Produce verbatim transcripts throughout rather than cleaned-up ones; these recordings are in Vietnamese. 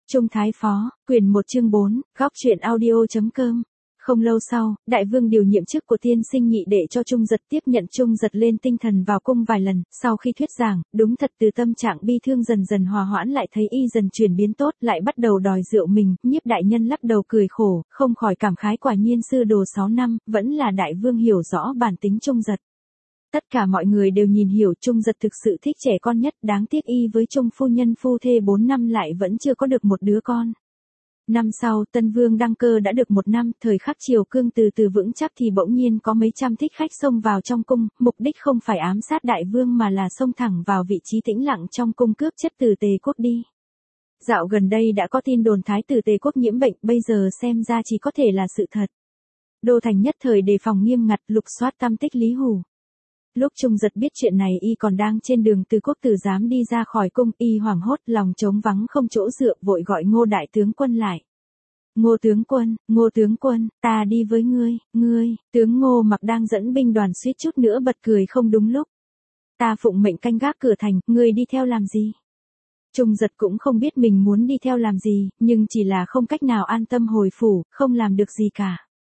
Trung Thái Phó, quyển một chương bốn, góc truyện audio.com. Không lâu sau, đại vương điều nhiệm chức của tiên sinh nhị đệ cho Trung Giật tiếp nhận Trung Giật lên tinh thần vào cung vài lần, sau khi thuyết giảng, đúng thật từ tâm trạng bi thương dần dần hòa hoãn lại thấy y dần chuyển biến tốt, lại bắt đầu đòi rượu mình, Nhiếp đại nhân lắc đầu cười khổ, không khỏi cảm khái quả nhiên sư đồ sáu năm, vẫn là đại vương hiểu rõ bản tính Trung Giật. Tất cả mọi người đều nhìn hiểu Trung Giật thực sự thích trẻ con nhất, đáng tiếc y với Trung phu nhân phu thê bốn năm lại vẫn chưa có được một đứa con. Năm sau, Tân Vương đăng cơ đã được một năm, thời khắc triều cương từ từ vững chắc thì bỗng nhiên có mấy trăm thích khách xông vào trong cung, mục đích không phải ám sát đại vương mà là xông thẳng vào vị trí tĩnh lặng trong cung cướp chất từ Tề quốc đi. Dạo gần đây đã có tin đồn thái tử Tề quốc nhiễm bệnh, bây giờ xem ra chỉ có thể là sự thật. Đô thành nhất thời đề phòng nghiêm ngặt, lục soát tăm tích Lý Hủ. Lúc Trung Giật biết chuyện này y còn đang trên đường từ quốc tử giám đi ra khỏi cung, y hoảng hốt lòng trống vắng không chỗ dựa, vội gọi Ngô đại tướng quân lại. Ngô tướng quân, Ngô tướng quân, ta đi với ngươi, ngươi, tướng Ngô Mặc đang dẫn binh đoàn suýt chút nữa bật cười không đúng lúc. Ta phụng mệnh canh gác cửa thành, ngươi đi theo làm gì? Trung Giật cũng không biết mình muốn đi theo làm gì, nhưng chỉ là không cách nào an tâm hồi phủ, không làm được gì cả.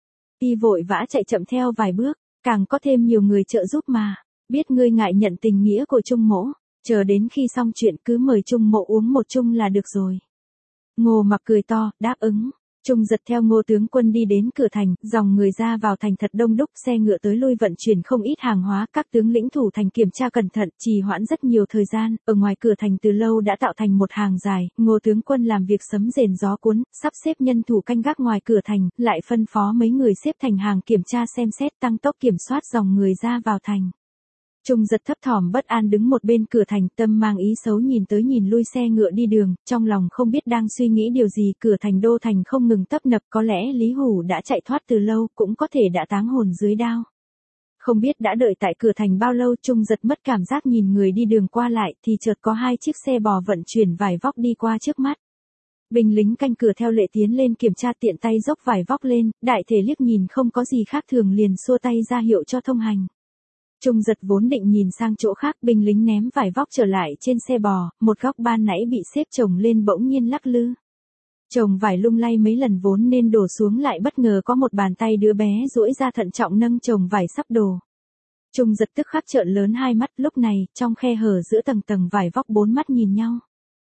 Y vội vã chạy chậm theo vài bước. Càng có thêm nhiều người trợ giúp mà, biết ngươi ngại nhận tình nghĩa của Trung mỗ, chờ đến khi xong chuyện cứ mời Trung mỗ uống một chung là được rồi. Ngô Mặc cười to, đáp ứng. Trung Giật theo Ngô tướng quân đi đến cửa thành, dòng người ra vào thành thật đông đúc, xe ngựa tới lui vận chuyển không ít hàng hóa, các tướng lĩnh thủ thành kiểm tra cẩn thận, trì hoãn rất nhiều thời gian, ở ngoài cửa thành từ lâu đã tạo thành một hàng dài, Ngô tướng quân làm việc sấm rền gió cuốn, sắp xếp nhân thủ canh gác ngoài cửa thành, lại phân phó mấy người xếp thành hàng kiểm tra xem xét tăng tốc kiểm soát dòng người ra vào thành. Trung Giật thấp thỏm bất an đứng một bên cửa thành, tâm mang ý xấu nhìn tới nhìn lui xe ngựa đi đường, trong lòng không biết đang suy nghĩ điều gì, cửa thành đô thành không ngừng tấp nập, có lẽ Lý Hủ đã chạy thoát từ lâu, cũng có thể đã táng hồn dưới đao. Không biết đã đợi tại cửa thành bao lâu, Trung Giật mất cảm giác nhìn người đi đường qua lại, thì chợt có hai chiếc xe bò vận chuyển vải vóc đi qua trước mắt. Binh lính canh cửa theo lệ tiến lên kiểm tra, tiện tay dốc vải vóc lên, đại thể liếc nhìn không có gì khác thường liền xua tay ra hiệu cho thông hành. Trung Giật vốn định nhìn sang chỗ khác, binh lính ném vải vóc trở lại trên xe bò, một góc ban nãy bị xếp chồng lên bỗng nhiên lắc lư. Chồng vải lung lay mấy lần vốn nên đổ xuống lại bất ngờ có một bàn tay đứa bé duỗi ra thận trọng nâng chồng vải sắp đổ. Trung Giật tức khắc trợn lớn hai mắt, lúc này, trong khe hở giữa tầng tầng vải vóc bốn mắt nhìn nhau.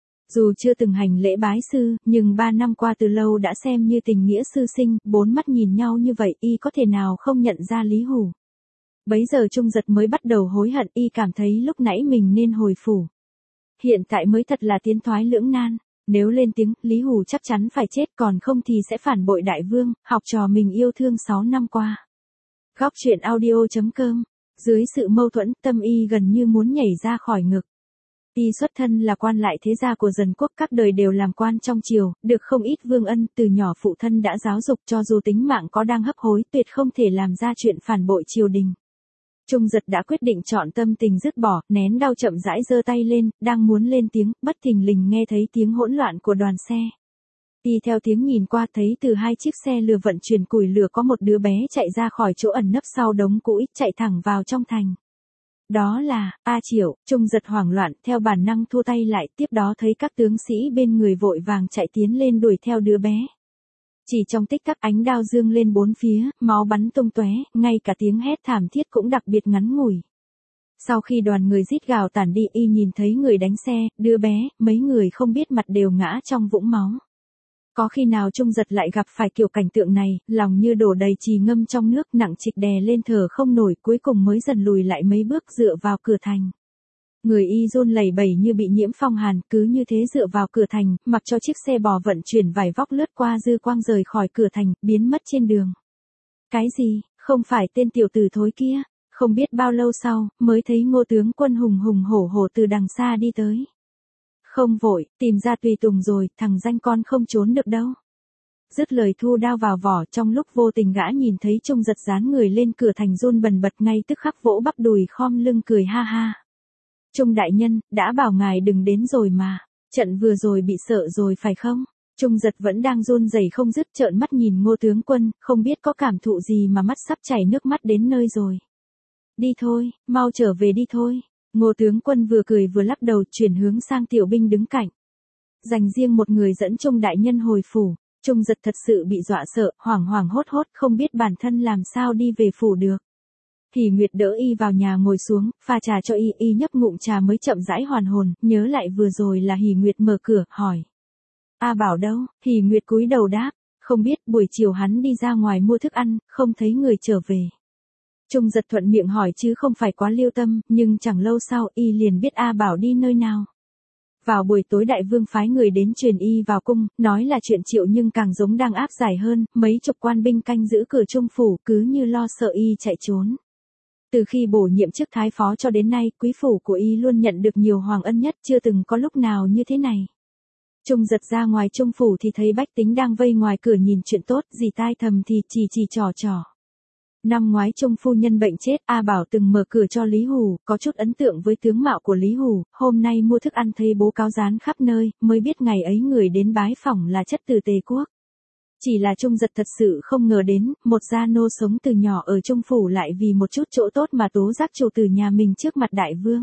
Dù chưa từng hành lễ bái sư, nhưng ba năm qua từ lâu đã xem như tình nghĩa sư sinh, bốn mắt nhìn nhau như vậy y có thể nào không nhận ra Lý Hủ. Bấy giờ Trung Giật mới bắt đầu hối hận, y cảm thấy lúc nãy mình nên hồi phủ. Hiện tại mới thật là tiến thoái lưỡng nan, nếu lên tiếng, Lý Hủ chắc chắn phải chết, còn không thì sẽ phản bội đại vương, học trò mình yêu thương sáu năm qua. Góc truyện audio.com, dưới sự mâu thuẫn, tâm y gần như muốn nhảy ra khỏi ngực. Y xuất thân là quan lại thế gia của Dần quốc, các đời đều làm quan trong triều, được không ít vương ân, từ nhỏ phụ thân đã giáo dục, cho dù tính mạng có đang hấp hối, tuyệt không thể làm ra chuyện phản bội triều đình. Trung Giật đã quyết định chọn tâm tình dứt bỏ, nén đau chậm rãi giơ tay lên, đang muốn lên tiếng, bất thình lình nghe thấy tiếng hỗn loạn của đoàn xe. Y theo tiếng nhìn qua thấy từ hai chiếc xe lừa vận chuyển củi lửa có một đứa bé chạy ra khỏi chỗ ẩn nấp sau đống củi, chạy thẳng vào trong thành. Đó là, A Triệu. Trung Giật hoảng loạn, theo bản năng thua tay lại, tiếp đó thấy các tướng sĩ bên người vội vàng chạy tiến lên đuổi theo đứa bé. Chỉ trong tích tắc ánh đao dương lên bốn phía, máu bắn tung tóe, ngay cả tiếng hét thảm thiết cũng đặc biệt ngắn ngủi. Sau khi đoàn người rít gào tản đi, y nhìn thấy người đánh xe, đứa bé, mấy người không biết mặt đều ngã trong vũng máu. Có khi nào Trung Giật lại gặp phải kiểu cảnh tượng này, lòng như đổ đầy trì ngâm trong nước, nặng trịch đè lên thở không nổi, cuối cùng mới dần lùi lại mấy bước dựa vào cửa thành. Người y run lẩy bẩy như bị nhiễm phong hàn, cứ như thế dựa vào cửa thành, mặc cho chiếc xe bò vận chuyển vải vóc lướt qua dư quang rời khỏi cửa thành, biến mất trên đường. Cái gì, không phải tên tiểu tử thối kia, không biết bao lâu sau, mới thấy Ngô tướng quân hùng hùng hổ hổ từ đằng xa đi tới. Không vội, tìm ra tùy tùng rồi, thằng danh con không trốn được đâu. Dứt lời thu đao vào vỏ, trong lúc vô tình gã nhìn thấy Trung Giật dán người lên cửa thành run bần bật, ngay tức khắc vỗ bắp đùi khom lưng cười ha ha. Trung đại nhân, đã bảo ngài đừng đến rồi mà, trận vừa rồi bị sợ rồi phải không? Trung Giật vẫn đang run rẩy không dứt, trợn mắt nhìn Ngô tướng quân, không biết có cảm thụ gì mà mắt sắp chảy nước mắt đến nơi rồi. Đi thôi, mau trở về đi thôi. Ngô tướng quân vừa cười vừa lắc đầu, chuyển hướng sang tiểu binh đứng cạnh. dành riêng một người dẫn Trung đại nhân hồi phủ. Trung Giật thật sự bị dọa sợ, hoảng hoảng hốt hốt, không biết bản thân làm sao đi về phủ được. Hỉ Nguyệt đỡ y vào nhà ngồi xuống, pha trà cho y, y nhấp ngụm trà mới chậm rãi hoàn hồn, nhớ lại vừa rồi là Hỉ Nguyệt mở cửa, hỏi. A Bảo đâu? Hỉ Nguyệt cúi đầu đáp, không biết, buổi chiều hắn đi ra ngoài mua thức ăn, không thấy người trở về. Trung Giật thuận miệng hỏi chứ không phải quá lưu tâm, nhưng chẳng lâu sau y liền biết A Bảo đi nơi nào. Vào buổi tối đại vương phái người đến truyền y vào cung, nói là chuyện Triệu nhưng càng giống đang áp giải hơn, mấy chục quan binh canh giữ cửa Trung phủ cứ như lo sợ y chạy trốn. Từ khi bổ nhiệm chức thái phó cho đến nay, quý phủ của y luôn nhận được nhiều hoàng ân nhất, chưa từng có lúc nào như thế này. Trung Giật ra ngoài Trung phủ thì thấy bách tính đang vây ngoài cửa nhìn chuyện tốt, dì tai thầm thì chỉ chỉ trò trò. Năm ngoái Trung phu nhân bệnh chết, A Bảo từng mở cửa cho Lý Hù, có chút ấn tượng với tướng mạo của Lý Hù, hôm nay mua thức ăn thấy bố cáo dán khắp nơi, mới biết ngày ấy người đến bái phỏng là chất từ Tề Quốc. Chỉ là Trung Giật thật sự không ngờ đến, một gia nô sống từ nhỏ ở Trung phủ lại vì một chút chỗ tốt mà tố giác chủ tử nhà mình trước mặt đại vương.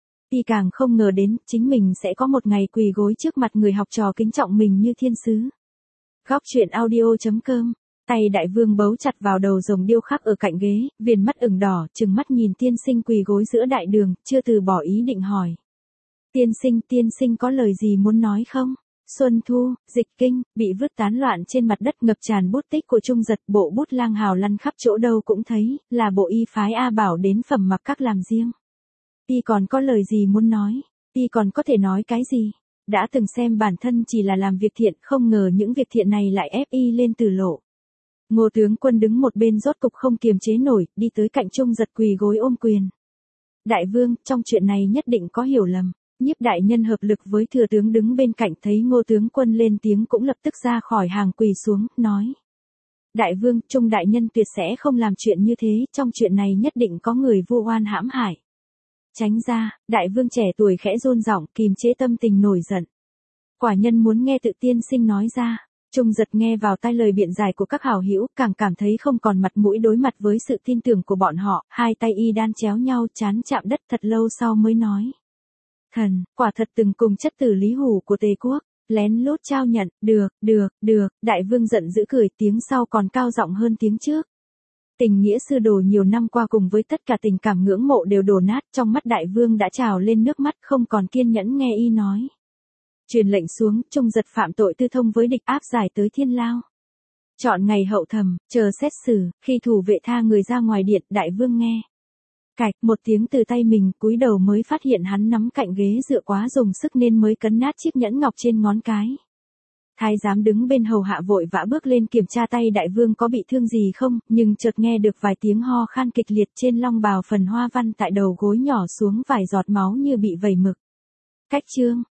Y càng không ngờ đến, chính mình sẽ có một ngày quỳ gối trước mặt người học trò kính trọng mình như thiên sứ. Góc truyện audio chấm com. Tay đại vương bấu chặt vào đầu rồng điêu khắc ở cạnh ghế, viền mắt ửng đỏ, trừng mắt nhìn tiên sinh quỳ gối giữa đại đường, chưa từ bỏ ý định hỏi. Tiên sinh, tiên sinh có lời gì muốn nói không? Xuân Thu, Dịch Kinh, bị vứt tán loạn trên mặt đất ngập tràn bút tích của Trung Giật, bộ bút lang hào lăn khắp chỗ đâu cũng thấy, là bộ y phái A Bảo đến phẩm mặc các làm riêng. Y còn có lời gì muốn nói? Y còn có thể nói cái gì? Đã từng xem bản thân chỉ là làm việc thiện, không ngờ những việc thiện này lại ép y lên tử lộ. Ngô tướng quân đứng một bên rốt cục không kiềm chế nổi, đi tới cạnh Trung Giật quỳ gối ôm quyền. Đại vương, trong chuyện này nhất định có hiểu lầm. Nhiếp đại nhân hợp lực với thừa tướng đứng bên cạnh thấy Ngô tướng quân lên tiếng cũng lập tức ra khỏi hàng quỳ xuống, nói. Đại vương, Trung đại nhân tuyệt sẽ không làm chuyện như thế, trong chuyện này nhất định có người vu oan hãm hại. Tránh ra, đại vương trẻ tuổi khẽ run giọng, kìm chế tâm tình nổi giận. Quả nhân muốn nghe tự tiên sinh nói ra. Trung Giật nghe vào tai lời biện giải của các hảo hữu, càng cảm thấy không còn mặt mũi đối mặt với sự tin tưởng của bọn họ, hai tay y đan chéo nhau chán chạm đất thật lâu sau mới nói. Thần, quả thật từng cùng chất tử Lý Hù của Tề Quốc, lén lút trao nhận, được, được, được, đại vương giận dữ cười, tiếng sau còn cao giọng hơn tiếng trước. Tình nghĩa sư đồ nhiều năm qua cùng với tất cả tình cảm ngưỡng mộ đều đổ nát, trong mắt đại vương đã trào lên nước mắt, không còn kiên nhẫn nghe y nói. Truyền lệnh xuống, Trung Giật phạm tội tư thông với địch áp giải tới thiên lao. Chọn ngày hậu thẩm, chờ xét xử, khi thủ vệ tha người ra ngoài điện, đại vương nghe. Cạch, một tiếng từ tay mình, cúi đầu mới phát hiện hắn nắm cạnh ghế dựa quá dùng sức nên mới cấn nát chiếc nhẫn ngọc trên ngón cái. Thái giám đứng bên hầu hạ vội vã bước lên kiểm tra tay đại vương có bị thương gì không, nhưng chợt nghe được vài tiếng ho khan kịch liệt trên long bào, phần hoa văn tại đầu gối nhỏ xuống vài giọt máu như bị vẩy mực. Cách chương.